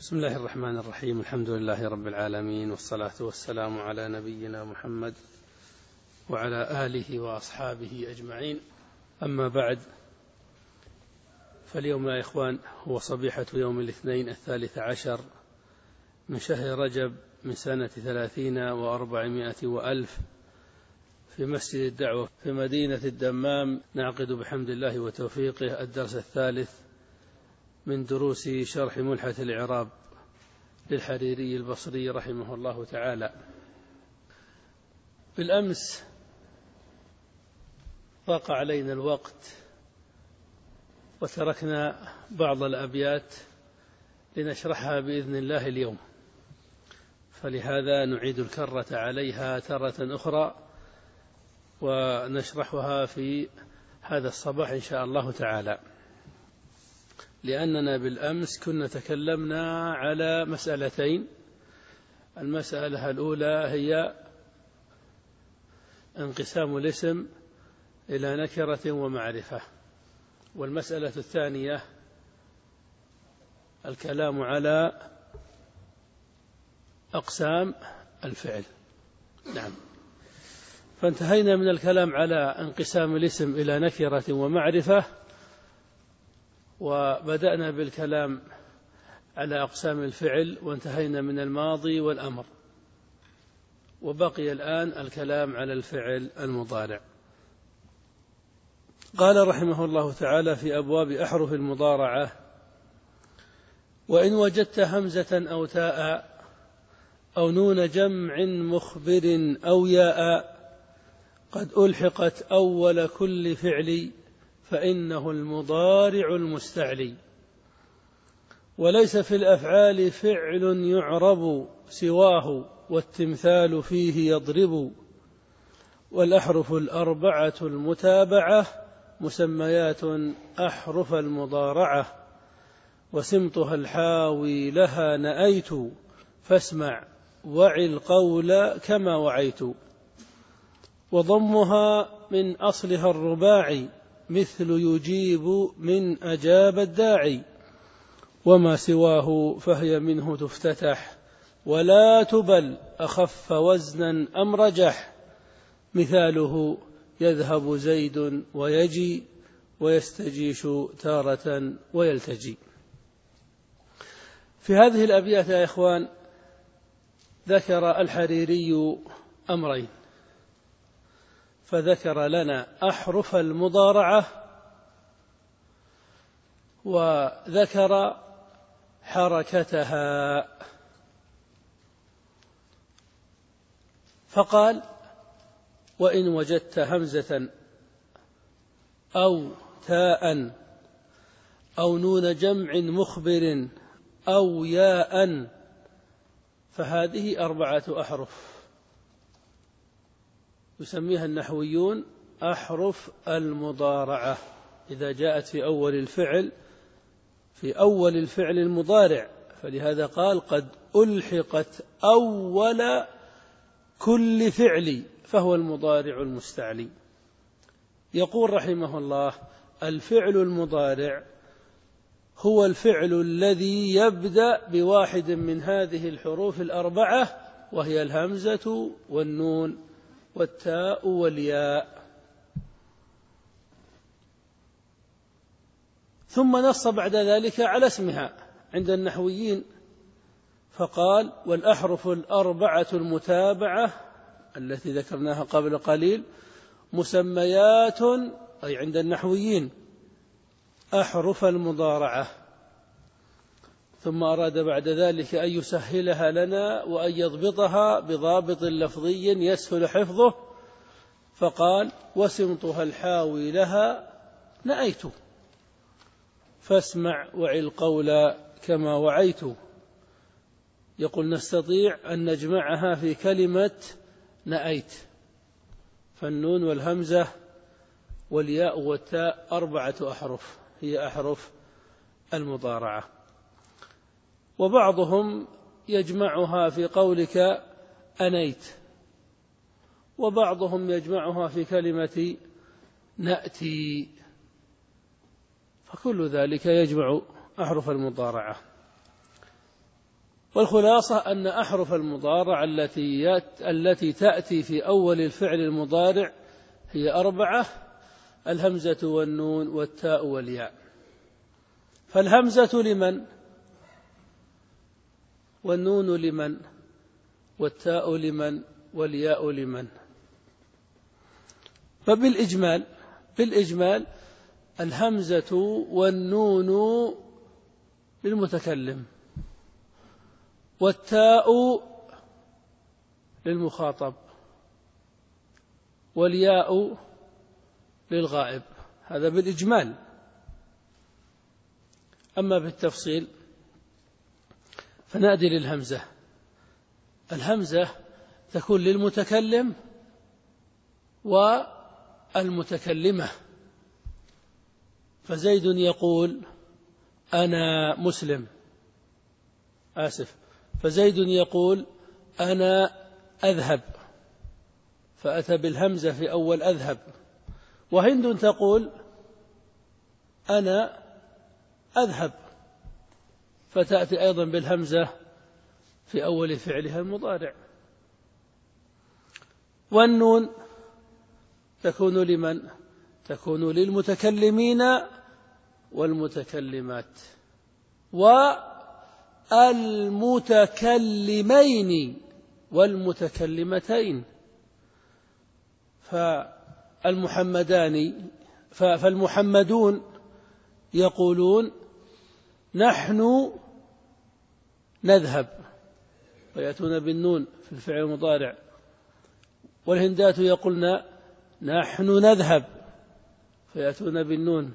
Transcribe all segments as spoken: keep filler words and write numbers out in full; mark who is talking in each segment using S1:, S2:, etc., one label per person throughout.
S1: بسم الله الرحمن الرحيم. الحمد لله رب العالمين، والصلاة والسلام على نبينا محمد وعلى آله وأصحابه أجمعين. أما بعد، فاليوم يا إخوان هو صبيحة يوم الاثنين الثالث عشر من شهر رجب من سنة ثلاثين وأربعمائة وألف في مسجد الدعوة في مدينة الدمام. نعقد بحمد الله وتوفيقه الدرس الثالث من دروس شرح ملحة الإعراب للحريري البصري رحمه الله تعالى. بالأمس ضاق علينا الوقت وتركنا بعض الأبيات لنشرحها بإذن الله اليوم، فلهذا نعيد الكرة عليها ترة أخرى ونشرحها في هذا الصباح إن شاء الله تعالى، لأننا بالأمس كنا تكلمنا على مسألتين. المسألة الأولى هي انقسام الاسم إلى نكرة ومعرفة، والمسألة الثانية الكلام على أقسام الفعل. نعم، فانتهينا من الكلام على انقسام الاسم إلى نكرة ومعرفة، وبدأنا بالكلام على أقسام الفعل، وانتهينا من الماضي والأمر، وبقي الآن الكلام على الفعل المضارع. قال رحمه الله تعالى في أبواب أحرف المضارعة: وإن وجدت همزة أو تاء أو نون جمع مخبر أو ياء قد ألحقت أول كل فعل فإنه المضارع المستعلي. وليس في الأفعال فعل يعرب سواه والتمثال فيه يضرب. والأحرف الأربعة المتابعة مسميات أحرف المضارعة وسمطها الحاوي لها نأيت فاسمع وعي القول كما وعيت. وضمها من أصلها الرباعي مثل يجيب من أجاب الداعي. وما سواه فهي منه تفتتح ولا تبل أخف وزنا أم رجح. مثاله يذهب زيد ويجي ويستجيش تارة ويلتجي. في هذه الأبيات يا إخوان ذكر الحريري أمرين، فذكر لنا أحرف المضارعة وذكر حركتها، فقال: وإن وجدت همزة أو تاء أو نون جمع مخبر أو ياء فهذه أربعة أحرف يسميها النحويون أحرف المضارعة إذا جاءت في أول الفعل في أول الفعل المضارع، فلهذا قال: قد ألحقت أول كل فعل فهو المضارع المستعلي. يقول رحمه الله: الفعل المضارع هو الفعل الذي يبدأ بواحد من هذه الحروف الأربعة، وهي الهمزة والنون والتاء والياء. ثم نص بعد ذلك على اسمها عند النحويين فقال: والأحرف الأربعة المتابعة التي ذكرناها قبل قليل مسميات، أي عند النحويين، أحرف المضارعة. ثم أراد بعد ذلك أن يسهلها لنا وأن يضبطها بضابط لفظي يسهل حفظه، فقال: وسمطها الحاوي لها نأيت فاسمع وعي القول كما وعيت. يقول: نستطيع أن نجمعها في كلمة نأيت، فالنون والهمزة والياء والتاء أربعة أحرف هي أحرف المضارعة. وبعضهم يجمعها في قولك أنيت، وبعضهم يجمعها في كلمة نأتي، فكل ذلك يجمع أحرف المضارعة. والخلاصة أن أحرف المضارع التي التي تأتي في أول الفعل المضارع هي أربعة: الهمزة والنون والتاء والياء. فالهمزة لمن؟ والنون لمن؟ والتاء لمن؟ والياء لمن؟ فبالإجمال بالإجمال الهمزة والنون للمتكلم، والتاء للمخاطب، والياء للغائب. هذا بالإجمال. أما بالتفصيل فنأتي للهمزة. الهمزة تكون للمتكلم والمتكلمة. فزيد يقول أنا مسلم، آسف فزيد يقول أنا أذهب، فأتى بالهمزة في أول أذهب. وهند تقول أنا أذهب، فتأتي أيضا بالهمزة في أول فعلها المضارع. والنون تكون لمن؟ تكون للمتكلمين والمتكلمات والمتكلمين والمتكلمتين. فالمحمدان فالمحمدون يقولون نحن نذهب، ويأتون بالنون في الفعل المضارع. والهندات يقولن نحن نذهب، فيأتون بالنون.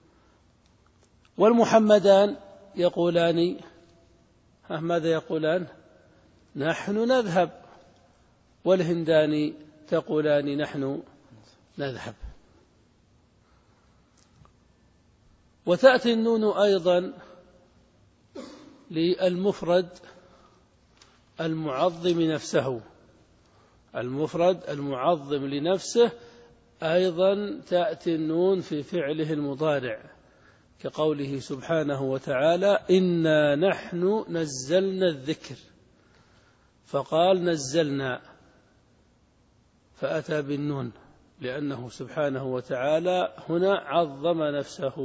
S1: والمحمدان يقولان ماذا يقولان؟ نحن نذهب. والهندان تقولان نحن نذهب. وتأتي النون أيضا للمفرد المعظم نفسه. المفرد المعظم لنفسه أيضا تأتي النون في فعله المضارع، كقوله سبحانه وتعالى إنا نحن نزلنا الذكر، فقال نزلنا فأتى بالنون، لأنه سبحانه وتعالى هنا عظم نفسه.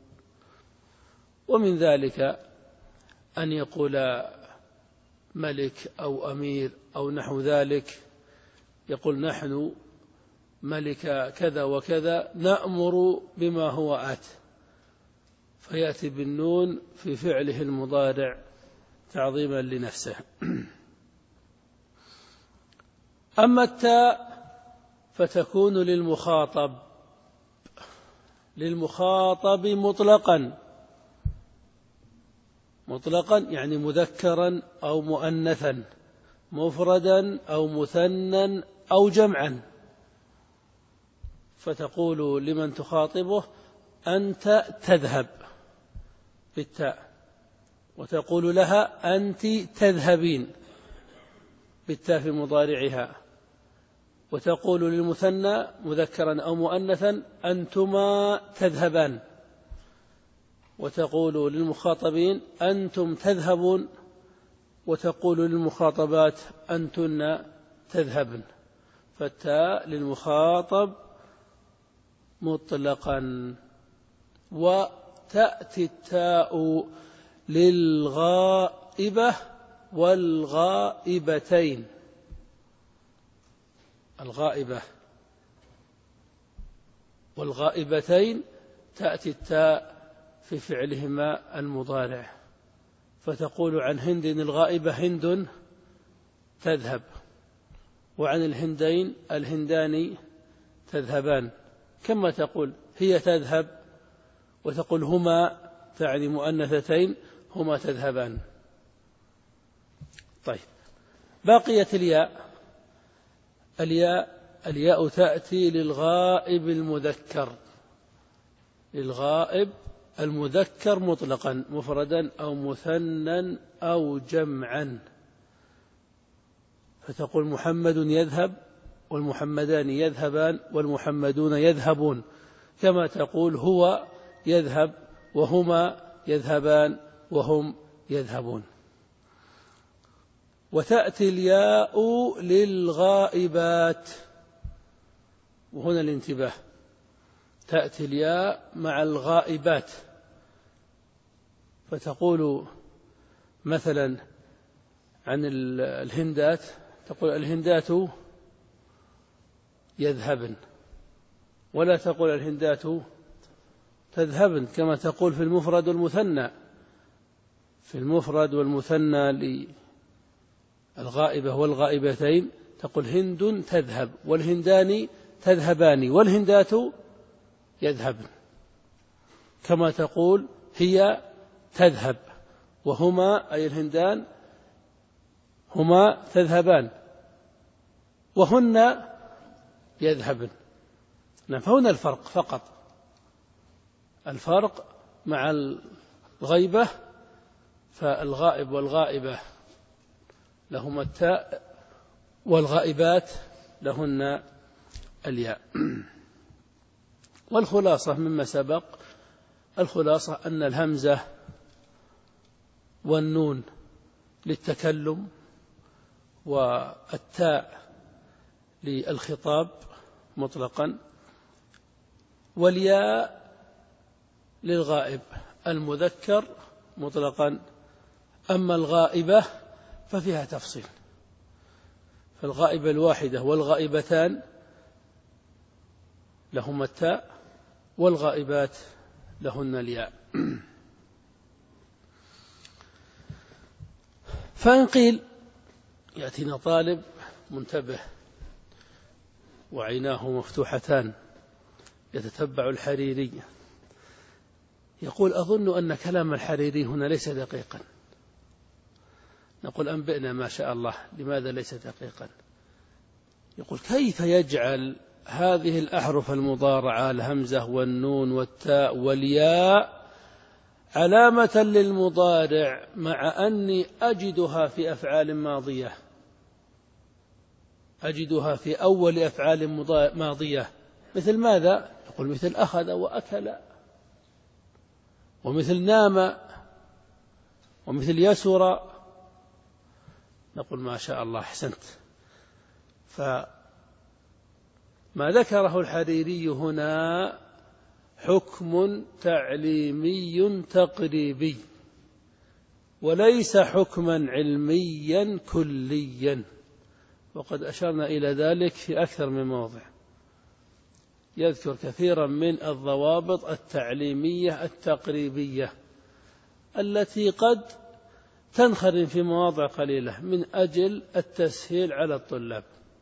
S1: ومن ذلك أن يقول ملك أو أمير أو نحو ذلك، يقول نحن ملك كذا وكذا نأمر بما هو آت، فيأتي بالنون في فعله المضارع تعظيما لنفسه. أما التاء فتكون للمخاطب للمخاطب مطلقا مطلقا يعني مذكرا أو مؤنثا، مفردا أو مثنى أو جمعا. فتقول لمن تخاطبه أنت تذهب بالتاء، وتقول لها أنت تذهبين بالتاء في مضارعها، وتقول للمثنى مذكرا أو مؤنثا أنتما تذهبان، وتقول للمخاطبين أنتم تذهبون، وتقول للمخاطبات أنتن تذهبن. فالتاء للمخاطب مطلقا. وتأتي التاء للغائبة والغائبتين. الغائبة والغائبتين تأتي التاء في فعلهما المضارع، فتقول عن هند الغائبة هند تذهب، وعن الهندين الهندان تذهبان. كما تقول هي تذهب، وتقول هما تعني مؤنثتين هما تذهبان. طيب، بقيت الياء. الياء الياء تأتي للغائب المذكر للغائب المذكر مطلقا، مفردا أو مثنى أو جمعا. فتقول محمد يذهب، والمحمدان يذهبان، والمحمدون يذهبون. كما تقول هو يذهب، وهما يذهبان، وهم يذهبون. وتأتي الياء للغائبات، وهنا الانتباه، تأتي الياء مع الغائبات، فتقول مثلا عن الهندات تقول الهندات يذهبن، ولا تقول الهندات تذهبن كما تقول في المفرد والمثنى. في المفرد والمثنى للغائبة والغائبتين تقول هند تذهب، والهندان تذهبان، والهندات يذهبن، كما تقول هي تذهب، وهما أي الهندان هما تذهبان، وهن يذهبن. فهنا الفرق فقط، الفرق مع الغيبة، فالغائب والغائبة لهما التاء، والغائبات لهن الياء. والخلاصة مما سبق، الخلاصة أن الهمزة والنون للتكلم، والتاء للخطاب مطلقا، والياء للغائب المذكر مطلقا. أما الغائبة ففيها تفصيل، فالغائبة الواحدة والغائبتان لهما التاء، والغائبات لهن الياء. فإن قيل، يأتينا طالب منتبه وعيناه مفتوحتان يتتبع الحريري، يقول أظن أن كلام الحريري هنا ليس دقيقا. نقول أنبئنا ما شاء الله، لماذا ليس دقيقا؟ يقول كيف يجعل هذه الأحرف المضارعة الهمزة والنون والتاء والياء علامة للمضارع مع أني أجدها في أفعال ماضية، أجدها في أول أفعال ماضية، مثل ماذا؟ يقول مثل أخذ وأكل، ومثل نام، ومثل يسر. نقول ما شاء الله أحسنت. فما ذكره الحريري هنا حكم تعليمي تقريبي، وليس حكما علميا كليا، وقد أشرنا إلى ذلك في أكثر من موضع. يذكر كثيرا من الضوابط التعليمية التقريبية التي قد تنخرم في مواضع قليلة من أجل التسهيل على الطلاب.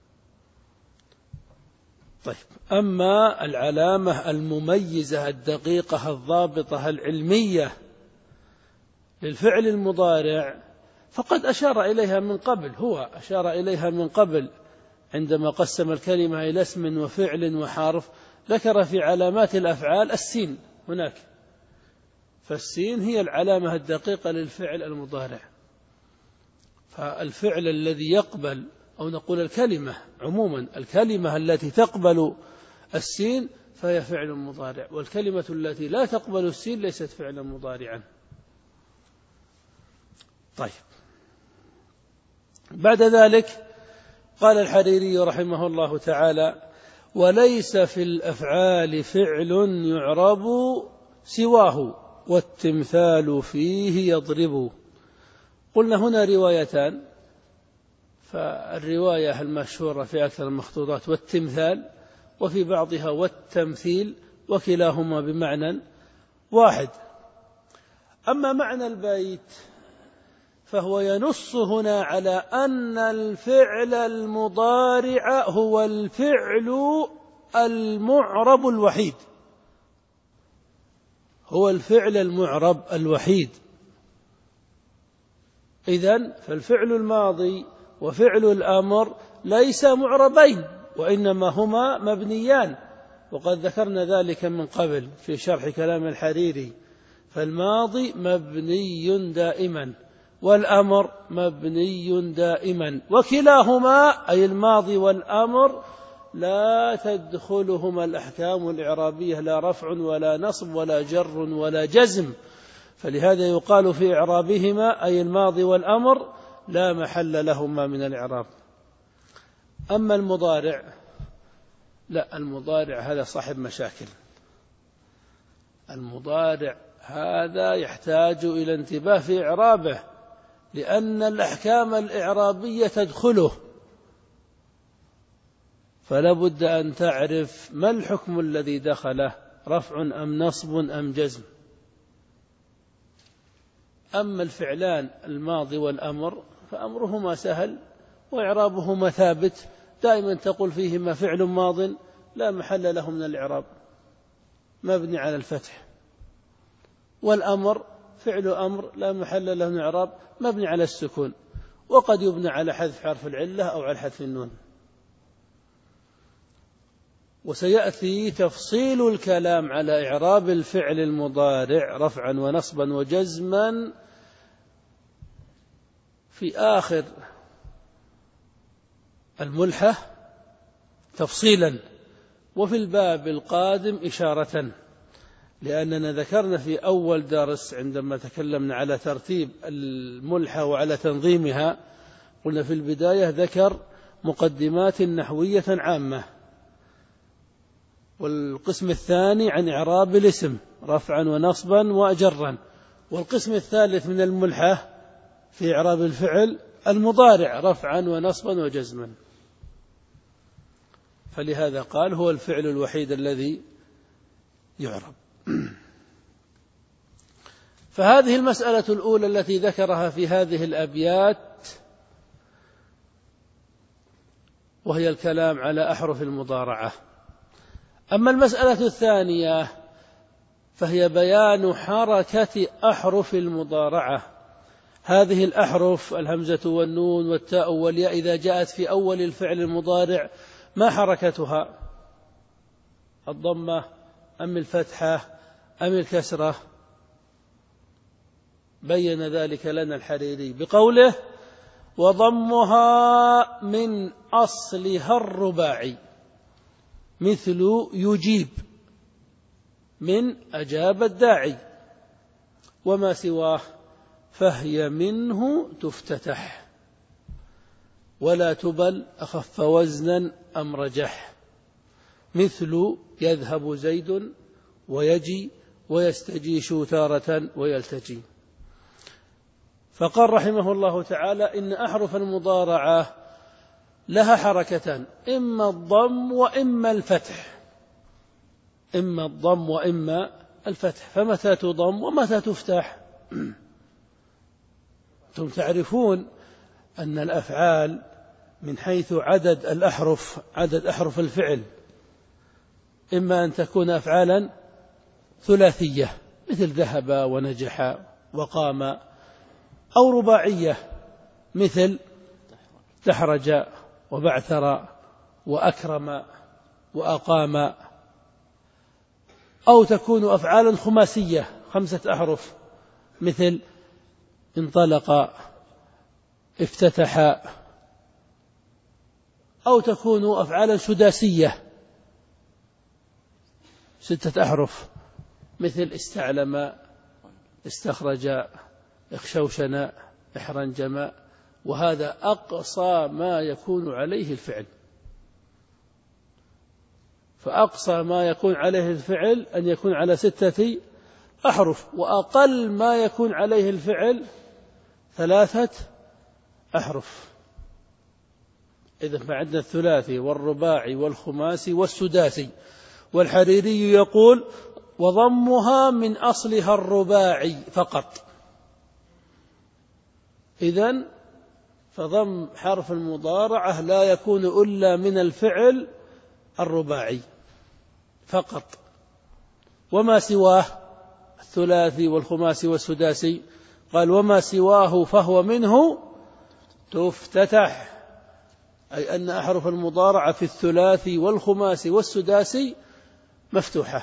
S1: طيب، أما العلامة المميزة الدقيقة الضابطة العلمية للفعل المضارع فقد أشار إليها من قبل، هو أشار إليها من قبل عندما قسم الكلمة إلى اسم وفعل وحرف، ذكر في علامات الأفعال السين هناك، فالسين هي العلامة الدقيقة للفعل المضارع. فالفعل الذي يقبل، أو نقول الكلمة عموما، الكلمة التي تقبل السين فهي فعل مضارع، والكلمة التي لا تقبل السين ليست فعلا مضارعا. طيب، بعد ذلك قال الحريري رحمه الله تعالى: وليس في الأفعال فعل يعرب سواه والتمثال فيه يضرب. قلنا هنا روايتان، فالرواية المشهورة في أكثر المخطوطات والتمثال، وفي بعضها والتمثيل، وكلاهما بمعنى واحد. أما معنى البيت فهو ينص هنا على أن الفعل المضارع هو الفعل المعرب الوحيد، هو الفعل المعرب الوحيد. إذن فالفعل الماضي وفعل الأمر ليس معربين، وإنما هما مبنيان، وقد ذكرنا ذلك من قبل في شرح كلام الحريري. فالماضي مبني دائما، والأمر مبني دائما، وكلاهما أي الماضي والأمر لا تدخلهما الأحكام الإعرابية، لا رفع ولا نصب ولا جر ولا جزم، فلهذا يقال في إعرابهما أي الماضي والأمر لا محل لهما من الإعراب. أما المضارع لا، المضارع هذا صاحب مشاكل. المضارع هذا يحتاج إلى انتباه في إعرابه، لأن الأحكام الإعرابية تدخله، فلا بد أن تعرف ما الحكم الذي دخله، رفع أم نصب أم جزم. أما الفعلان الماضي والأمر فأمرهما سهل وإعرابهما ثابت، دائما تقول فيهما فعل ماض لا محل له من الإعراب مبني على الفتح، والأمر فعل أمر لا محل له من الإعراب مبني على السكون، وقد يبنى على حذف حرف العلة أو على حذف النون. وسيأتي تفصيل الكلام على إعراب الفعل المضارع رفعا ونصبا وجزما في آخر الملحة تفصيلا، وفي الباب القادم إشارة، لأننا ذكرنا في أول درس عندما تكلمنا على ترتيب الملحة وعلى تنظيمها، قلنا في البداية ذكر مقدمات نحوية عامة، والقسم الثاني عن إعراب الاسم رفعا ونصبا وأجرا، والقسم الثالث من الملحة في إعراب الفعل المضارع رفعا ونصبا وجزما. فلهذا قال هو الفعل الوحيد الذي يعرب. فهذه المسألة الأولى التي ذكرها في هذه الأبيات، وهي الكلام على أحرف المضارعة. أما المسألة الثانية فهي بيان حركة أحرف المضارعة. هذه الأحرف الهمزة والنون والتاء والياء إذا جاءت في أول الفعل المضارع ما حركتها؟ الضمة أم الفتحة أم الكسرة؟ بين ذلك لنا الحريري بقوله: وضمها من أصلها الرباعي مثل يجيب من أجاب الداعي، وما سواه فهي منه تفتتح، ولا تبل أخف وزنا أم رجح، مثل يذهب زيد ويجي ويستجيش تارة ويلتجي. فقال رحمه الله تعالى إن أحرف المضارعة لها حركتان، إما الضم وإما الفتح، إما الضم وإما الفتح. فمتى تضم ومتى تفتح؟ أنتم تعرفون أن الأفعال من حيث عدد الأحرف، عدد أحرف الفعل، إما أن تكون أفعالا ثلاثية مثل ذهب ونجح وقام، أو رباعية مثل دحرج وبعثر وأكرم وأقام، أو تكون أفعالا خماسية خمسة أحرف مثل انطلق افتتح، أو تكون أفعالا سداسية ستة أحرف مثل استعلم استخرج اخشوشن احرنجم. وهذا أقصى ما يكون عليه الفعل، فأقصى ما يكون عليه الفعل أن يكون على ستة أحرف، وأقل ما يكون عليه الفعل ثلاثة أحرف. إذا فعندنا الثلاثي والرباعي والخماسي والسداسي، والحريري يقول وضمها من أصلها الرباعي فقط. إذن فضم حرف المضارعة لا يكون إلا من الفعل الرباعي فقط، وما سواه الثلاثي والخماسي والسداسي قال وما سواه فهو منه تفتتح، أي أن أحرف المضارعة في الثلاثي والخماسي والسداسي مفتوحة.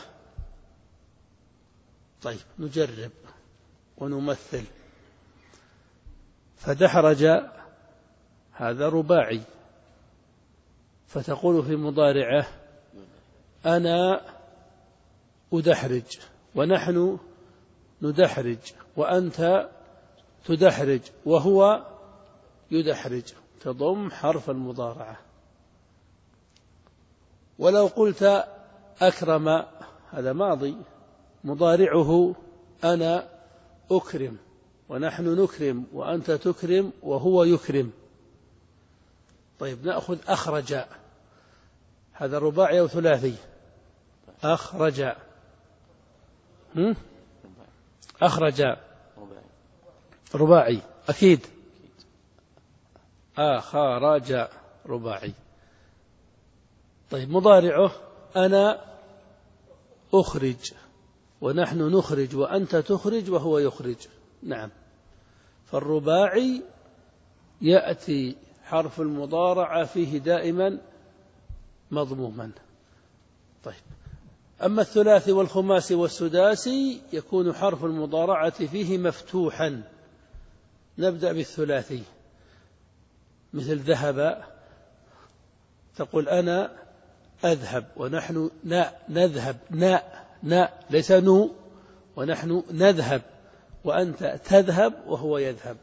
S1: طيب نجرب ونمثل. فدحرج هذا رباعي، فتقول في مضارعه أنا أدحرج ونحن ندحرج وأنت تدحرج وهو يدحرج، تضم حرف المضارعة. ولو قلت أكرم، هذا ماضي، مضارعه أنا أكرم، ونحن نكرم، وأنت تكرم، وهو يكرم. طيب نأخذ أخرج، هذا رباعي أو ثلاثي؟ أخرج، هم؟ أخرج رباعي أكيد. أخرج رباعي. طيب مضارعه أنا أخرج، ونحن نخرج، وأنت تخرج، وهو يخرج. نعم. فالرباعي يأتي حرف المضارعة فيه دائما مضموما. طيب أما الثلاثي والخماسي والسداسي يكون حرف المضارعة فيه مفتوحا. نبدأ بالثلاثي، مثل ذهب، تقول أنا أذهب، ونحن نا نذهب، نا نا ليس نو، ونحن نذهب، وأنت تذهب، وهو يذهب.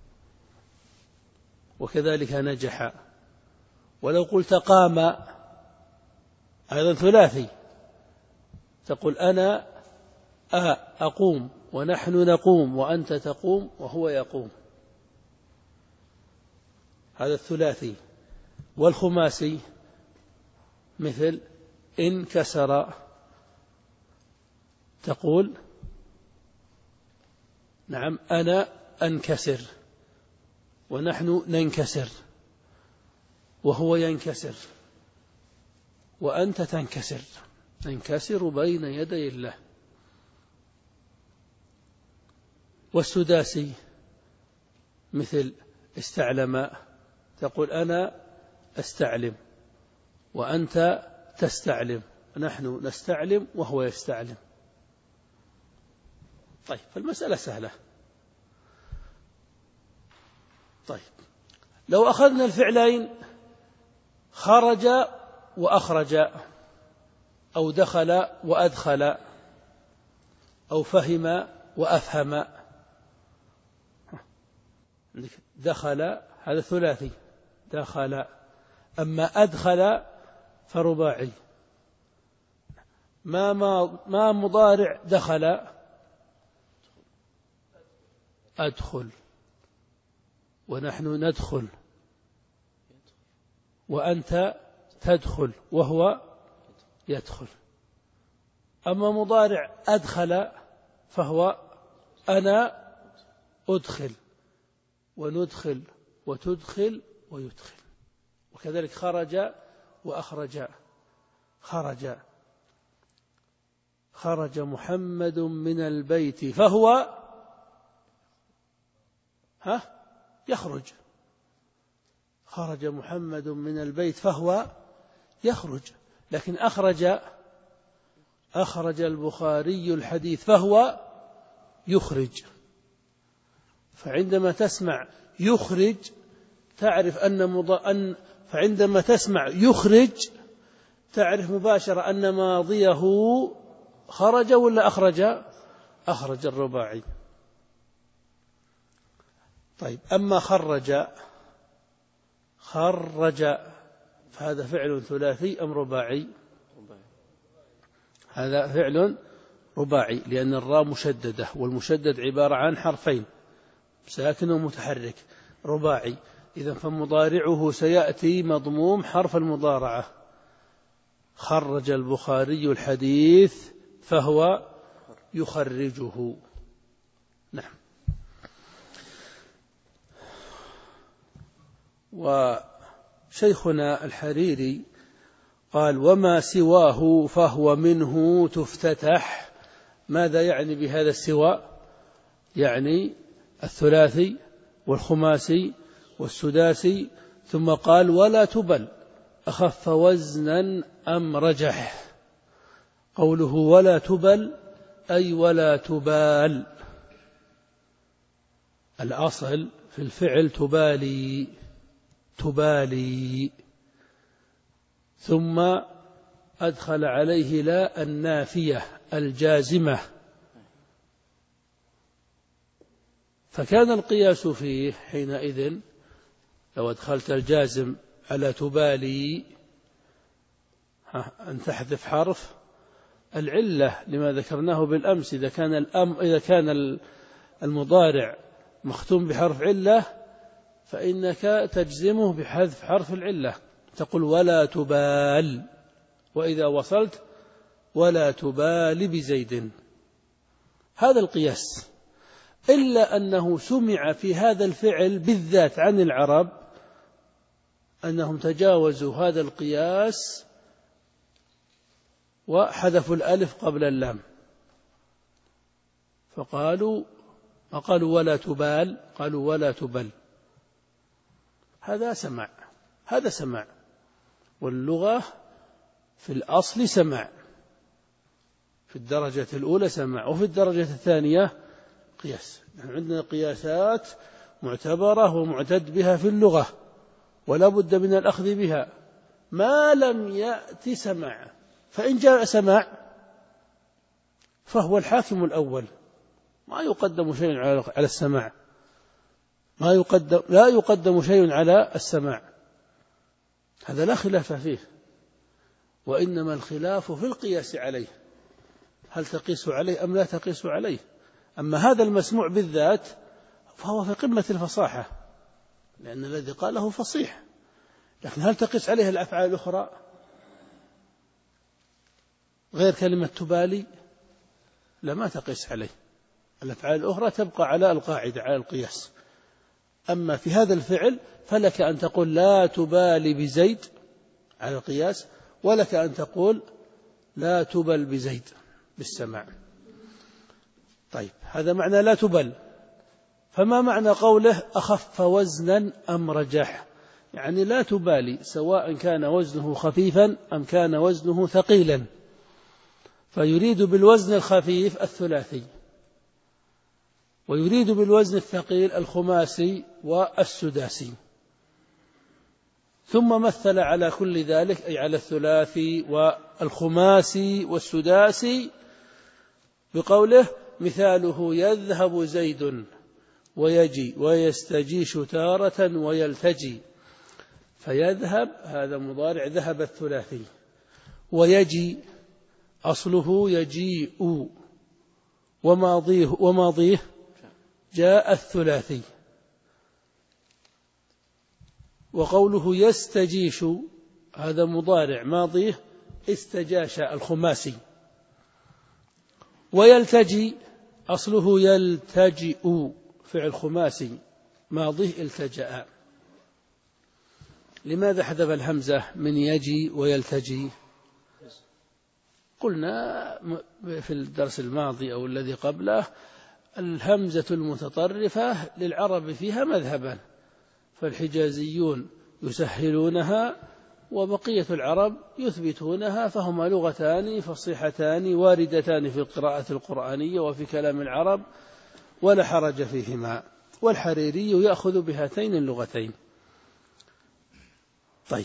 S1: وكذلك نجح. ولو قلت قام، أيضا ثلاثي، تقول أنا أقوم، ونحن نقوم، وأنت تقوم، وهو يقوم. هذا الثلاثي. والخماسي مثل انكسر، تقول نعم أنا أنكسر، ونحن ننكسر، وهو ينكسر، وأنت تنكسر، ننكسر بين يدي الله. والسداسي مثل استعلم، تقول أنا أستعلم، وأنت تستعلم، نحن نستعلم، وهو يستعلم. طيب فالمسألة سهلة. طيب لو أخذنا الفعلين خرج وأخرج، أو دخل وأدخل، أو فهم وأفهم. دخل هذا ثلاثي، دخل. أما أدخل فرباعي. ما ما مضارع دخل؟ أدخل، ونحن ندخل، وأنت تدخل، وهو يدخل. أما مضارع أدخل فهو أنا أدخل، وندخل، وتدخل، ويدخل. وكذلك خرج وأخرج. خرج، خرج محمد من البيت فهو ها يخرج. خرج محمد من البيت فهو يخرج. لكن أخرج، أخرج البخاري الحديث فهو يخرج. فعندما تسمع يخرج تعرف أن, مض... أن فعندما تسمع يخرج تعرف مباشرة أن ماضيه خرج ولا أخرج؟ أخرج الرباعي. طيب أما خرج، خرج فهذا فعل ثلاثي أم رباعي؟ هذا فعل رباعي، لأن الراء مشددة، والمشدد عبارة عن حرفين، ساكن ومتحرك، رباعي. إذن فمضارعه سيأتي مضموم حرف المضارعة. خرج البخاري الحديث فهو يخرجه. نعم. وشيخنا الحريري قال وما سواه فهو منه تفتتح. ماذا يعني بهذا السوى؟ يعني الثلاثي والخماسي والسداسي. ثم قال ولا تبل أخف وزنا أم رجح. قوله ولا تبل أي ولا تبال. الأصل في الفعل تبالي، تبالي، ثم أدخل عليه لا النافية الجازمة، فكان القياس فيه حينئذ لو أدخلت الجازم على تبالي أن تحذف حرف العلة لما ذكرناه بالأمس. إذا كان الأم إذا كان المضارع مختوم بحرف علة فإنك تجزمه بحذف حرف العلة، تقول ولا تبال، وإذا وصلت ولا تبال بزيد. هذا القياس، إلا أنه سمع في هذا الفعل بالذات عن العرب أنهم تجاوزوا هذا القياس وحذفوا الألف قبل اللام، فقالوا ما قالوا ولا تبال، قالوا ولا تبل. هذا سمع، هذا سمع، واللغة في الأصل سمع، في الدرجة الأولى سمع، وفي الدرجة الثانية قياس. نحن عندنا قياسات معتبرة ومعتد بها في اللغة ولا بد من الأخذ بها ما لم يأتي سمع. فإن جاء سمع فهو الحاكم الأول، ما يقدم شيء على السماع، ما يقدم لا يقدم شيء على السماع، هذا لا خلاف فيه، وإنما الخلاف في القياس عليه، هل تقيس عليه أم لا تقيس عليه. أما هذا المسموع بالذات فهو في قمة الفصاحة، لأن الذي قاله فصيح، لكن هل تقيس عليه الأفعال الأخرى غير كلمة تبالي؟ لا، ما تقيس عليه، الأفعال الأخرى تبقى على القاعدة، على القياس. أما في هذا الفعل فلك أن تقول لا تبالي بزيد على القياس، ولك أن تقول لا تبل بزيد بالسماع. طيب، هذا معنى لا تبل. فما معنى قوله أخف وزنا أم رجح؟ يعني لا تبالي سواء كان وزنه خفيفا أم كان وزنه ثقيلا، فيريد بالوزن الخفيف الثلاثي، ويريد بالوزن الثقيل الخماسي والسداسي. ثم مثل على كل ذلك، أي على الثلاثي والخماسي والسداسي، بقوله مثاله يذهب زيد ويجي ويستجيش تارة ويلتجي. فيذهب هذا مضارع ذهب الثلاثي، ويجي أصله يجيء، وماضيه وماضيه جاء الثلاثي. وقوله يستجيش هذا مضارع ماضيه استجاش الخماسي. ويلتجي أصله يلتجئ فعل خماسي ماضيه التجأ. لماذا حذف الهمزة من يجي ويلتجي؟ قلنا في الدرس الماضي أو الذي قبله الهمزة المتطرفة للعرب فيها مذهبان، فالحجازيون يسهلونها وبقية العرب يثبتونها، فهما لغتان فصيحتان واردتان في القراءة القرآنية وفي كلام العرب ولا حرج فيهما، والحريري يأخذ بهاتين اللغتين. طيب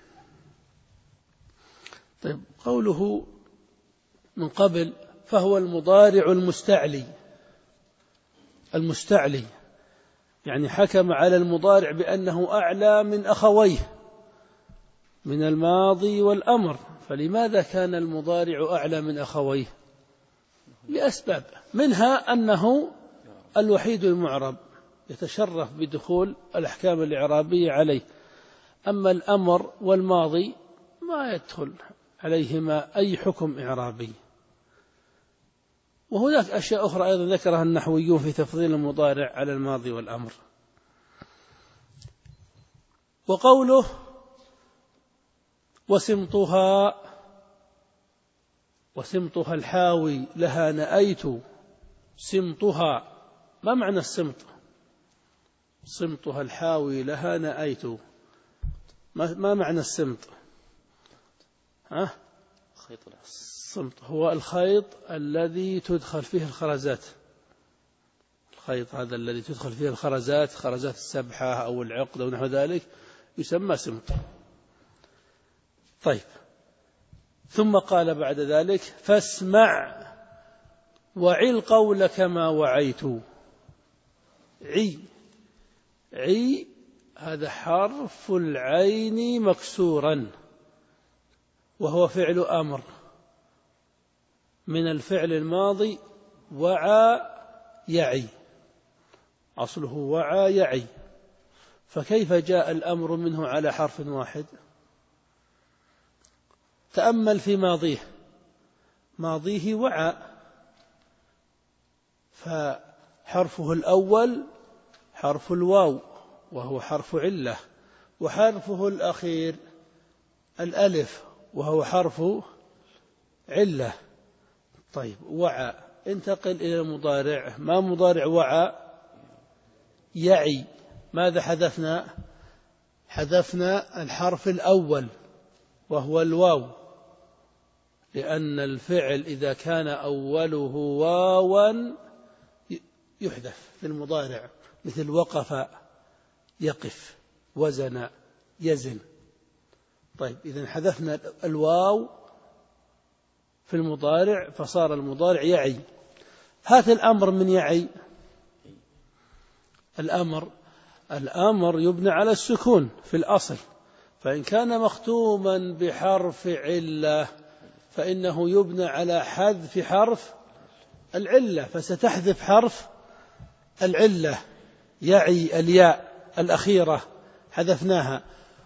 S1: طيب قوله من قبل فهو المضارع المستعلي. المستعلي يعني حكم على المضارع بأنه أعلى من أخويه من الماضي والأمر. فلماذا كان المضارع أعلى من أخويه؟ لأسباب، منها أنه الوحيد المعرب يتشرف بدخول الأحكام الإعرابية عليه، أما الأمر والماضي ما يدخل عليهما أي حكم إعرابي. وهناك أشياء أخرى أيضا ذكرها النحويون في تفضيل المضارع على الماضي والأمر. وقوله وسمطها وسمطها الحاوي لها نأيت. سمطها ما معنى السمط؟ سمطها الحاوي لها نأيت، ما معنى السمط؟ ها؟ السمط هو الخيط الذي تدخل فيه الخرزات، الخيط هذا الذي تدخل فيه الخرزات، خرزات السبحة أو العقد أو نحو ذلك، يسمى سمط. طيب، ثم قال بعد ذلك فاسمع وعي القول كما وعيت. عي عي هذا حرف العين مكسورا وهو فعل أمر من الفعل الماضي وعى يعي، أصله وعى يعي، فكيف جاء الأمر منه على حرف واحد؟ تأمل في ماضيه، ماضيه وعى، فحرفه الأول حرف الواو وهو حرف علة، وحرفه الأخير الألف وهو حرف علة. طيب وعى، انتقل إلى المضارع، ما مضارع وعى؟ يعي. ماذا حذفنا؟ حذفنا الحرف الأول وهو الواو، لأن الفعل إذا كان أوله واوا يحذف في المضارع، مثل وقف يقف، وزن يزن. طيب إذن حذفنا الواو في المضارع فصار المضارع يعي. هات الأمر من يعي. الأمر الأمر يبنى على السكون في الأصل، فإن كان مختوما بحرف علة فإنه يبنى على حذف حرف العلة، فستحذف حرف العلة. يعي الياء الأخيرة حذفناها،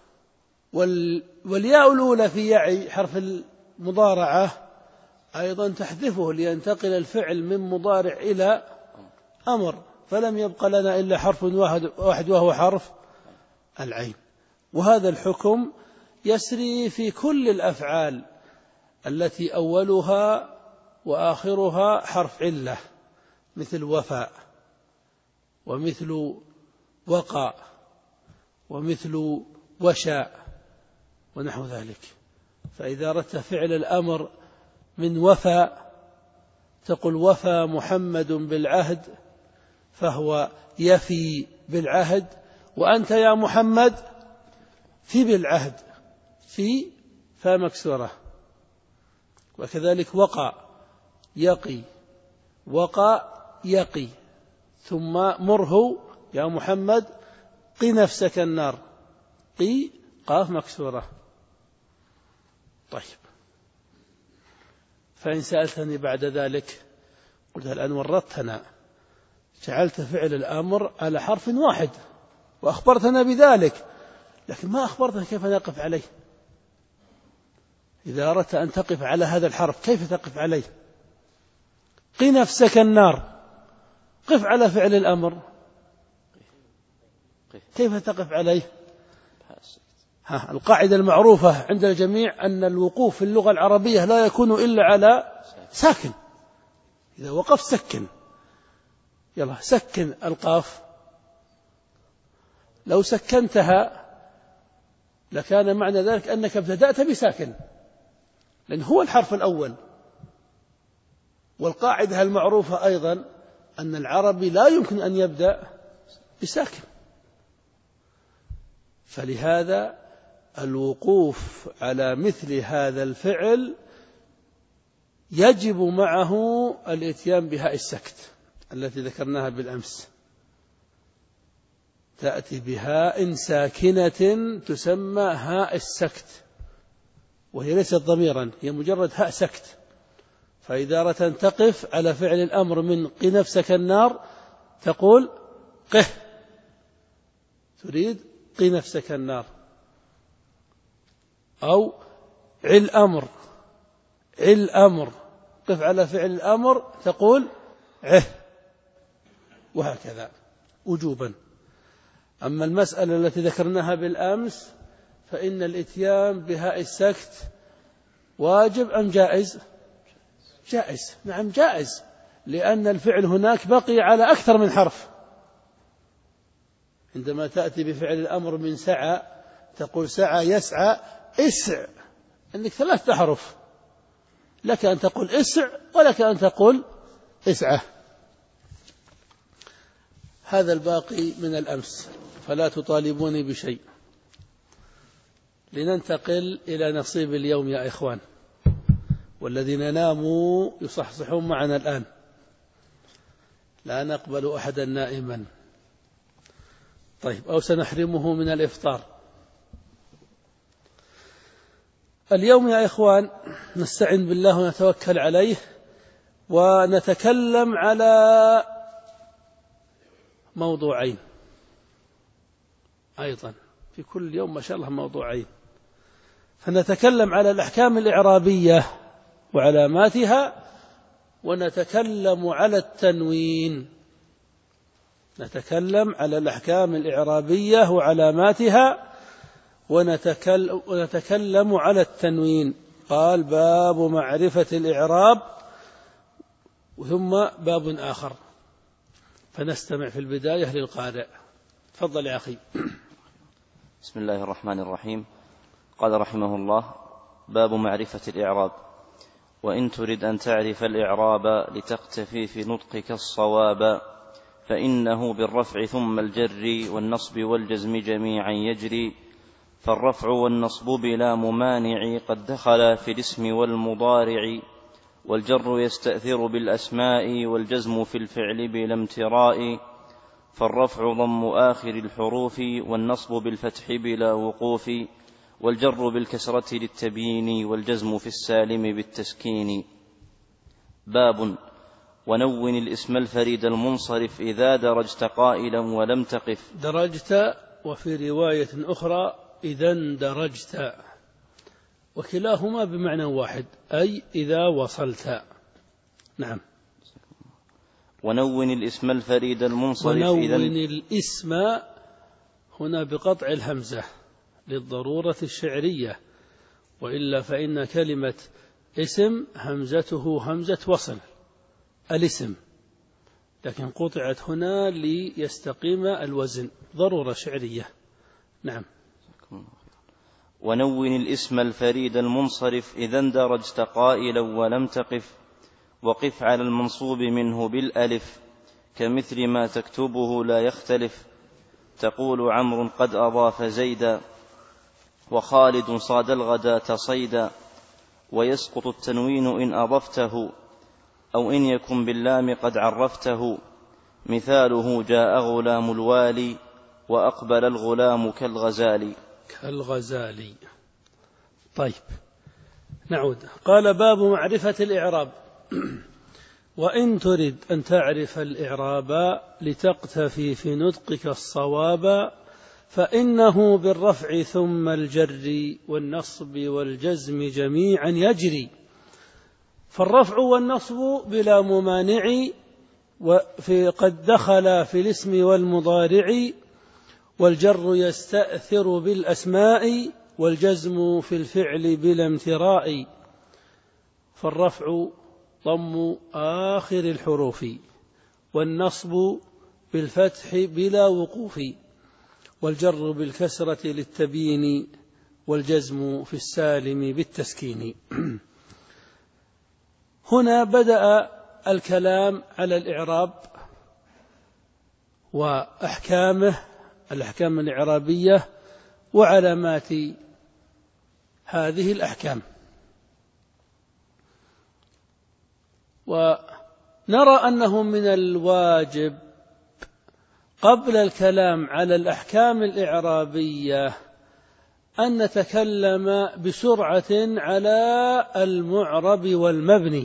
S1: والياء الأولى في يعي حرف المضارعة أيضا تحذفه لينتقل الفعل من مضارع إلى أمر، فلم يبق لنا إلا حرف واحد وهو حرف العين. وهذا الحكم يسري في كل الأفعال التي أولها وآخرها حرف علة، مثل وفاء ومثل وقى ومثل وشاء ونحو ذلك. فإذا أردت فعل الأمر من وفاء تقول وفى محمد بالعهد، فهو يفي بالعهد، وأنت يا محمد في بالعهد، في فمكسورة. وكذلك وقى يقي، وقى يقي، ثم مره يا محمد قي نفسك النار، قي قاف مكسورة. طيب، فإن سألتني بعد ذلك قلت الآن ورطتنا، جعلت فعل الأمر على حرف واحد وأخبرتنا بذلك، لكن ما أخبرتنا كيف نقف عليه. إذا أردت أن تقف على هذا الحرف كيف تقف عليه؟ قي نفسك النار، قف على فعل الأمر، كيف تقف عليه؟ ها، القاعدة المعروفة عند الجميع أن الوقوف في اللغة العربية لا يكون إلا على ساكن. إذا وقف سكن، يلا سكن القاف. لو سكنتها لكان معنى ذلك أنك ابتدأت بساكن، لأن هو الحرف الأول. والقاعدة المعروفة أيضا أن العربي لا يمكن أن يبدأ بساكن، فلهذا الوقوف على مثل هذا الفعل يجب معه الاتيان بهاء السكت التي ذكرناها بالأمس. تأتي بهاء ساكنة تسمى هاء السكت، وهي ليست ضميرا، هي مجرد هاء سكت. فإذا أردت أن تقف على فعل الأمر من قي نفسك النار تقول قه، تريد قي نفسك النار. أو عل أمر، عل أمر، قف على فعل الأمر تقول عه، وهكذا وجوبا. أما المسألة التي ذكرناها بالأمس فإن الإتيان بهاء السكت واجب أم جائز؟ جائز، نعم جائز، لأن الفعل هناك بقي على أكثر من حرف. عندما تأتي بفعل الأمر من سعى تقول سعى يسعى اسع، عندك ثلاثة أحرف، لك أن تقول اسع ولك أن تقول اسعى. هذا الباقي من الأمس فلا تطالبوني بشيء. لننتقل إلى نصيب اليوم يا إخوان، والذين ناموا يصحصحون معنا الآن، لا نقبل أحدا نائما. طيب، أو سنحرمه من الإفطار. اليوم يا إخوان نستعين بالله ونتوكل عليه، ونتكلم على موضوعين أيضا، في كل يوم ما شاء الله موضوعين. فنتكلم على الأحكام الإعرابية وعلاماتها، ونتكلم على التنوين. نتكلم على الأحكام الإعرابية وعلاماتها، ونتكلم على التنوين. قال باب معرفة الإعراب، ثم باب آخر. فنستمع في البداية للقارئ. تفضل يا أخي.
S2: بسم الله الرحمن الرحيم. قال رحمه الله: باب معرفة الإعراب. وإن ترد أن تعرف الإعراب لتقتفي في نطقك الصواب، فإنه بالرفع ثم الجر والنصب والجزم جميعا يجري. فالرفع والنصب بلا ممانع قد دخل في الاسم والمضارع، والجر يستأثر بالأسماء والجزم في الفعل بلا امتراء. فالرفع ضم آخر الحروف والنصب بالفتح بلا وقوف، والجر بالكسرة للتبيين والجزم في السالم بالتسكين. باب ونون الاسم الفريد المنصرف إذا درجت قائلا ولم تقف.
S1: درجت، وفي رواية أخرى إذا اندرجت، وكلاهما بمعنى واحد، أي إذا وصلت. نعم.
S2: ونون الاسم الفريد المنصرف.
S1: ونون الاسم هنا بقطع الهمزة للضرورة الشعرية، وإلا فإن كلمة اسم همزته همزة وصل، الاسم، لكن قطعت هنا ليستقيم الوزن، ضرورة شعرية. نعم.
S2: ونون الاسم الفريد المنصرف إذا اندرجت قائلا ولم تقف، وقف على المنصوب منه بالألف، كمثل ما تكتبه لا يختلف. تقول عمرو قد أضاف زيدا، وخالد صاد الغداة صيدا. ويسقط التنوين إن أضفته، أو إن يكن باللام قد عرفته. مثاله جاء غلام الوالي، وأقبل الغلام كالغزال.
S1: كالغزال. طيب، نعود. قال باب معرفة الإعراب. وإن ترد أن تعرف الإعراب لتقتفي في نطقك الصواب، فإنه بالرفع ثم الجر والنصب والجزم جميعا يجري. فالرفع والنصب بلا ممانع وفي قد دخل في الاسم والمضارع، والجر يستأثر بالأسماء والجزم في الفعل بلا امتراء. فالرفع ضم آخر الحروف والنصب بالفتح بلا وقوف، والجر بالكسرة للتبيين والجزم في السالم بالتسكين. هنا بدأ الكلام على الإعراب وأحكامه، الأحكام الإعرابية وعلامات هذه الأحكام. ونرى أنه من الواجب قبل الكلام على الأحكام الإعرابية أن نتكلم بسرعة على المعرب والمبني.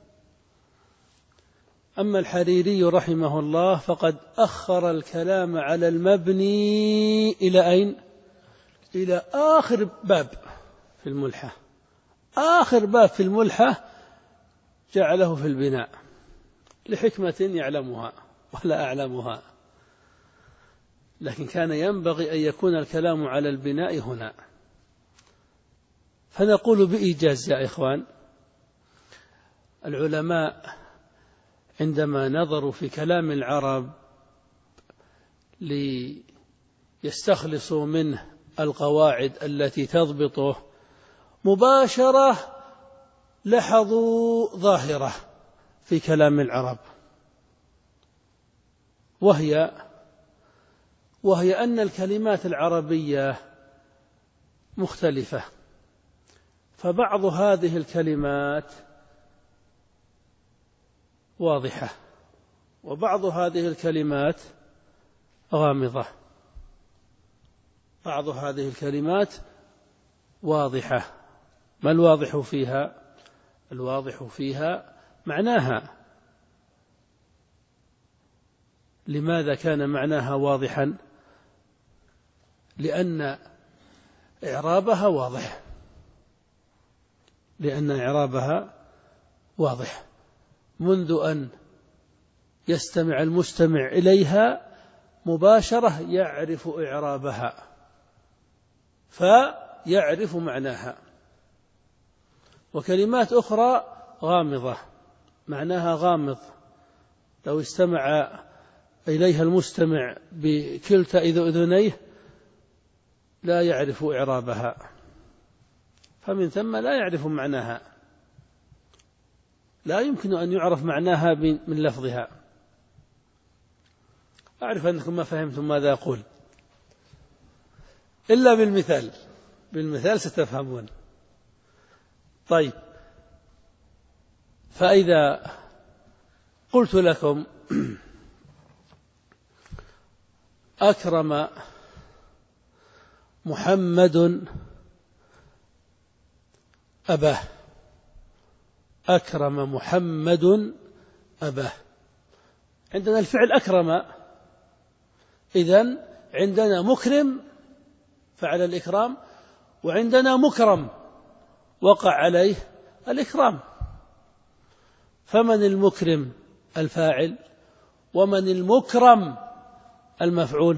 S1: أما الحريري رحمه الله فقد أخر الكلام على المبني إلى أين؟ إلى آخر باب في الملحة. آخر باب في الملحة جعله في البناء لحكمة يعلمها ولا أعلمها، لكن كان ينبغي أن يكون الكلام على البناء هنا. فنقول بإيجاز يا إخوان، العلماء عندما نظروا في كلام العرب ليستخلصوا منه القواعد التي تضبطه مباشرة، لاحظوا ظاهرة في كلام العرب، وهي وهي أن الكلمات العربية مختلفة، فبعض هذه الكلمات واضحة، وبعض هذه الكلمات غامضة. بعض هذه الكلمات واضحة. ما الواضح فيها؟ الواضح فيها معناها. لماذا كان معناها واضحا؟ لأن إعرابها واضح، لأن إعرابها واضح منذ أن يستمع المستمع إليها مباشرة يعرف إعرابها فيعرف معناها. وكلمات أخرى غامضة، معناها غامض، لو استمع إليها المستمع بكلتا أذنيه لا يعرف إعرابها، فمن ثم لا يعرف معناها، لا يمكن أن يعرف معناها من لفظها. أعرف أنكم ما فهمتم ماذا أقول إلا بالمثال، بالمثال ستفهمون. طيب، فإذا قلت لكم أكرم محمد أباه، أكرم محمد أباه، عندنا الفعل أكرم، إذن عندنا مكرم فعل الإكرام، وعندنا مكرم وقع عليه الإكرام. فمن المكرم؟ الفاعل. ومن المكرم؟ المفعول.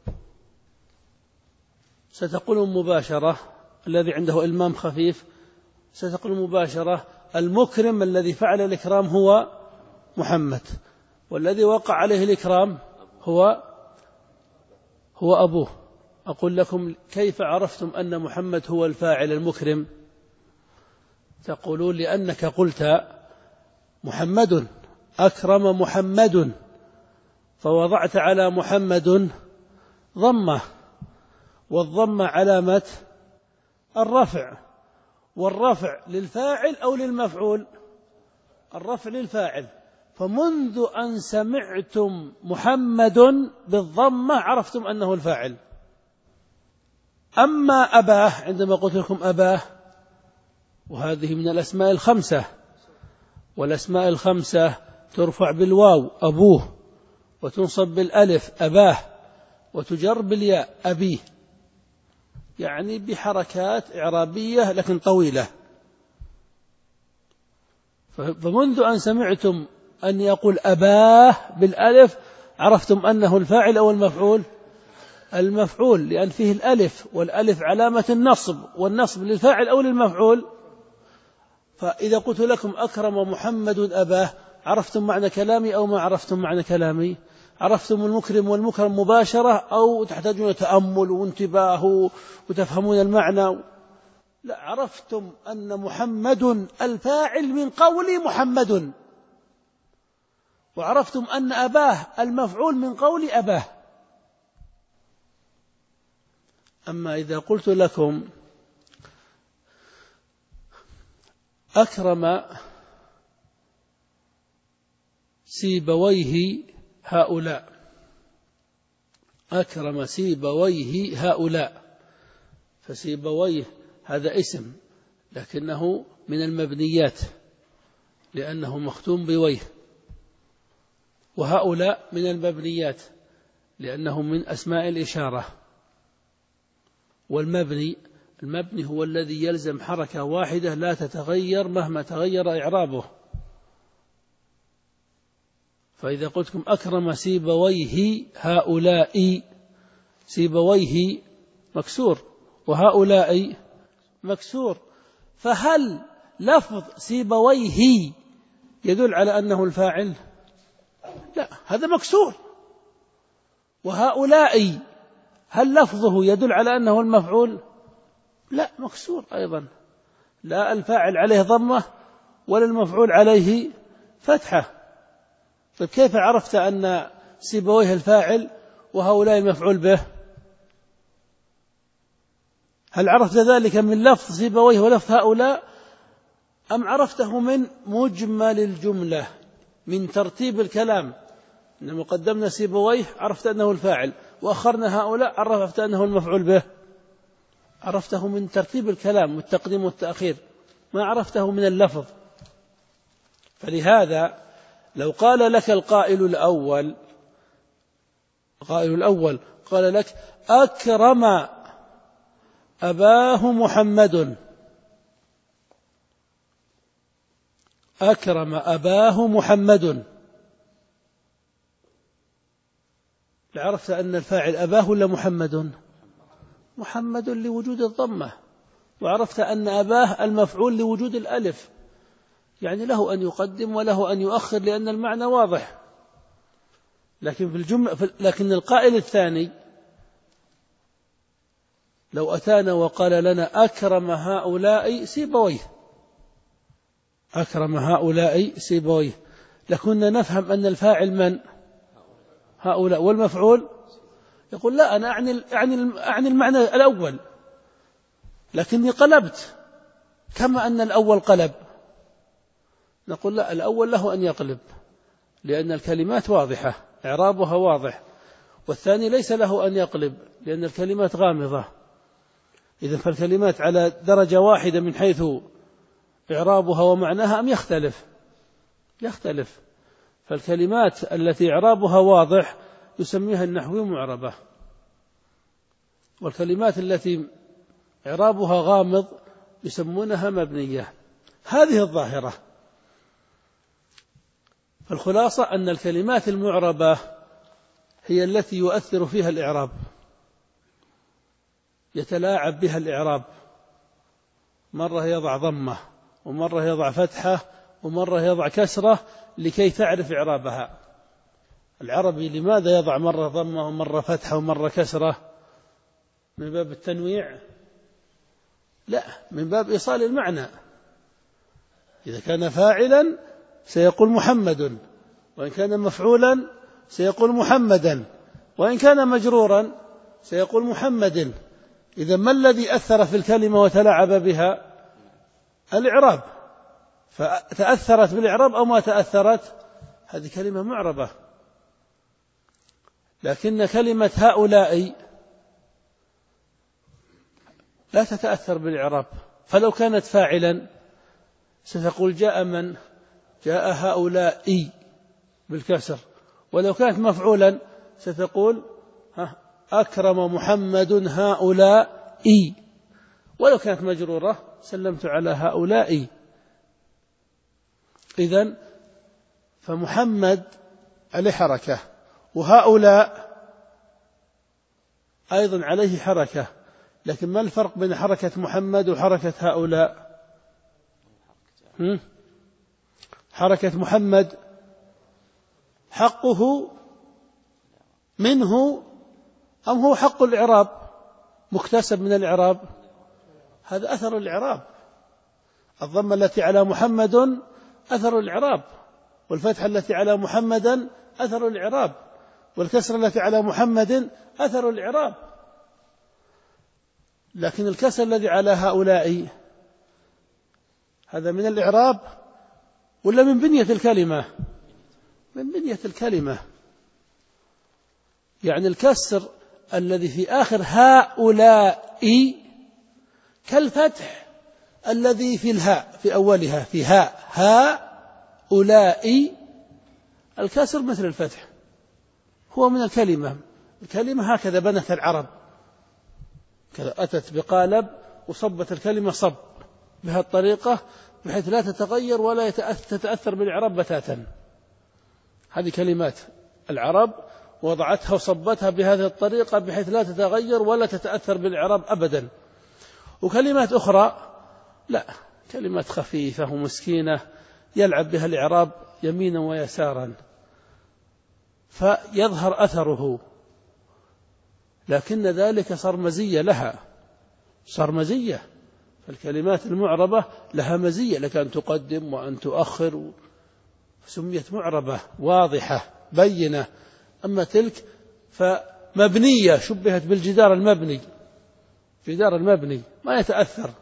S1: ستقول مباشرة، الذي عنده إلمام خفيف ستقول مباشرة المكرم الذي فعل الإكرام هو محمد، والذي وقع عليه الإكرام هو هو أبوه. أقول لكم كيف عرفتم أن محمد هو الفاعل المكرم؟ تقولون لأنك قلت محمد، أكرم محمد، فوضعت على محمد ضمة، والضمة علامة الرفع، والرفع للفاعل أو للمفعول؟ الرفع للفاعل. فمنذ أن سمعتم محمد بالضمة عرفتم أنه الفاعل. أما أباه، عندما قلت لكم أباه، وهذه من الأسماء الخمسة، والأسماء الخمسة ترفع بالواو أبوه، وتنصب بالألف أباه، وتجر بالياء أبيه، يعني بحركات إعرابية لكن طويلة. فمنذ أن سمعتم أن يقول أباه بالألف عرفتم أنه الفاعل أو المفعول؟ المفعول، لأن فيه الألف، والألف علامة النصب، والنصب للفاعل أو للمفعول. فإذا قلت لكم أكرم محمد أباه عرفتم معنى كلامي أو ما عرفتم معنى كلامي؟ عرفتم المكرم والمكرم مباشرة أو تحتاجون تأمل وانتباه وتفهمون المعنى؟ لا، عرفتم أن محمد الفاعل من قول محمد، وعرفتم أن أباه المفعول من قول أباه. أما إذا قلت لكم أكرم سيبويه هؤلاء، أكرم سيبويه هؤلاء، فسيبويه هذا اسم لكنه من المبنيات لأنه مختوم بويه، وهؤلاء من المبنيات لأنه من أسماء الإشارة. والمبني، المبني هو الذي يلزم حركة واحدة لا تتغير مهما تغير إعرابه. فإذا قلتكم أكرم سيبويه هؤلاء، سيبويه مكسور وهؤلاء مكسور، فهل لفظ سيبويه يدل على أنه الفاعل؟ لا، هذا مكسور. وهؤلاء هل لفظه يدل على أنه المفعول؟ لا، مكسور أيضا، لا الفاعل عليه ضمة ولا المفعول عليه فتحة. طيب كيف عرفت أن سيبويه الفاعل وهؤلاء المفعول به؟ هل عرفت ذلك من لفظ سيبويه ولفظ هؤلاء، أم عرفته من مجمل الجملة من ترتيب الكلام؟ إنما قدمنا سيبويه عرفت أنه الفاعل، وأخرنا هؤلاء عرفت أنه المفعول به، عرفته من ترتيب الكلام والتقديم والتأخير، ما عرفته من اللفظ. فلهذا لو قال لك القائل الأول القائل الأول قال لك أكرم أباه محمد، أكرم أباه محمد، لعرفت أن الفاعل أباه ولا محمد؟ محمد لوجود الضمة، وعرفت أن أباه المفعول لوجود الألف، يعني له أن يقدم وله أن يؤخر لأن المعنى واضح. لكن في الجملة لكن القائل الثاني لو أتانا وقال لنا أكرم هؤلاء سيبويه، أكرم هؤلاء سيبويه، لكنا نفهم أن الفاعل من؟ هؤلاء، والمفعول يقول لا أنا أعني أعني المعنى الأول، لكني قلبت كما أن الأول قلب. نقول لا، الأول له أن يقلب لأن الكلمات واضحة إعرابها واضح، والثاني ليس له أن يقلب لأن الكلمات غامضة. إذن فالكلمات على درجة واحدة من حيث إعرابها ومعناها أم يختلف؟ يختلف. فالكلمات التي إعرابها واضح يسميها النحوي معربة، والكلمات التي إعرابها غامض يسمونها مبنية. هذه الظاهرة. فالخلاصة أن الكلمات المعربة هي التي يؤثر فيها الإعراب، يتلاعب بها الإعراب، مرة يضع ضمة ومرة يضع فتحة ومرة يضع كسرة لكي تعرف إعرابها. العربي لماذا يضع مرة ضمة ومرة فتحة ومرة كسرة؟ من باب التنويع؟ لا، من باب إيصال المعنى. إذا كان فاعلا سيقول محمد، وإن كان مفعولا سيقول محمدا، وإن كان مجرورا سيقول محمد. إذا ما الذي أثر في الكلمة وتلاعب بها؟ الإعراب. فتأثرت بالإعراب أو ما تأثرت؟ هذه كلمة معربة. لكن كلمة هؤلاء لا تتأثر بالإعراب، فلو كانت فاعلا ستقول جاء من؟ جاء هؤلاء بالكسر. ولو كانت مفعولا ستقول أكرم محمد هؤلاء. ولو كانت مجرورة سلمت على هؤلاء. إذن فمحمد عليه حركة، وهؤلاء أيضا عليه حركة، لكن ما الفرق بين حركة محمد وحركة هؤلاء؟ حركة محمد حقه منه أم هو حق الإعراب مكتسب من الإعراب؟ هذا أثر الإعراب. الضمة التي على محمد أثر الإعراب، والفتحة التي على محمدا أثر الإعراب، والكسرة التي على محمد أثر الإعراب. لكن الكسر الذي على هؤلاء هذا من الإعراب ولا من بنية الكلمة؟ من بنية الكلمة. يعني الكسر الذي في آخر هؤلاء كالفتح الذي في الهاء في أولها، في هاء هؤلاء، الكسر مثل الفتح، هو من الكلمة. الكلمة هكذا بنت العرب، كذا أتت بقالب وصبت الكلمة صب بهالطريقة بحيث لا تتغير ولا تتأثر بالإعراب بتاتا. هذه كلمات العرب وضعتها وصبتها بهذه الطريقة بحيث لا تتغير ولا تتأثر بالإعراب أبدا. وكلمات أخرى لا، كلمات خفيفة ومسكينة يلعب بها الإعراب يمينا ويسارا فيظهر أثره، لكن ذلك صار مزية لها، صار مزية. فالكلمات المعربة لها مزية، لك أن تقدم وأن تؤخر، سميت معربة واضحة بينة. أما تلك فمبنية، شبهت بالجدار المبني، جدار المبني ما يتأثر.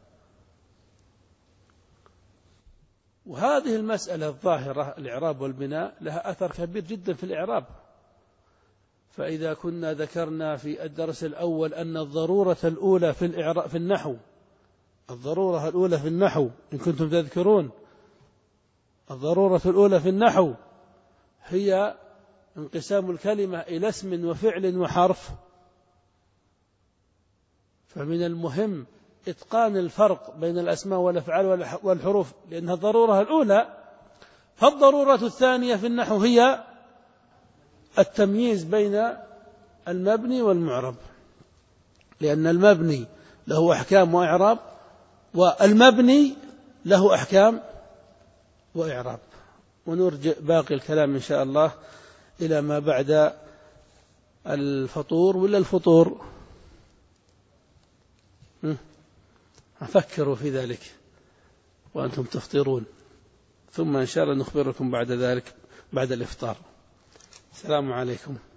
S1: وهذه المسألة الظاهرة الإعراب والبناء لها أثر كبير جدا في الإعراب. فإذا كنا ذكرنا في الدرس الأول أن الضرورة الأولى في الإعراب في النحو الضرورة الأولى في النحو إن كنتم تذكرون الضرورة الأولى في النحو هي انقسام الكلمة إلى اسم وفعل وحرف، فمن المهم إتقان الفرق بين الأسماء والأفعال والحروف لأنها الضرورة الأولى. فالضرورة الثانية في النحو هي التمييز بين المبني والمعرب، لأن المبني له أحكام وإعراب والمبني له أحكام وإعراب. ونرجع باقي الكلام إن شاء الله إلى ما بعد الفطور ولا الفطور، فكروا في ذلك وأنتم تفطرون، ثم إن شاء الله نخبركم بعد ذلك بعد الإفطار. السلام عليكم.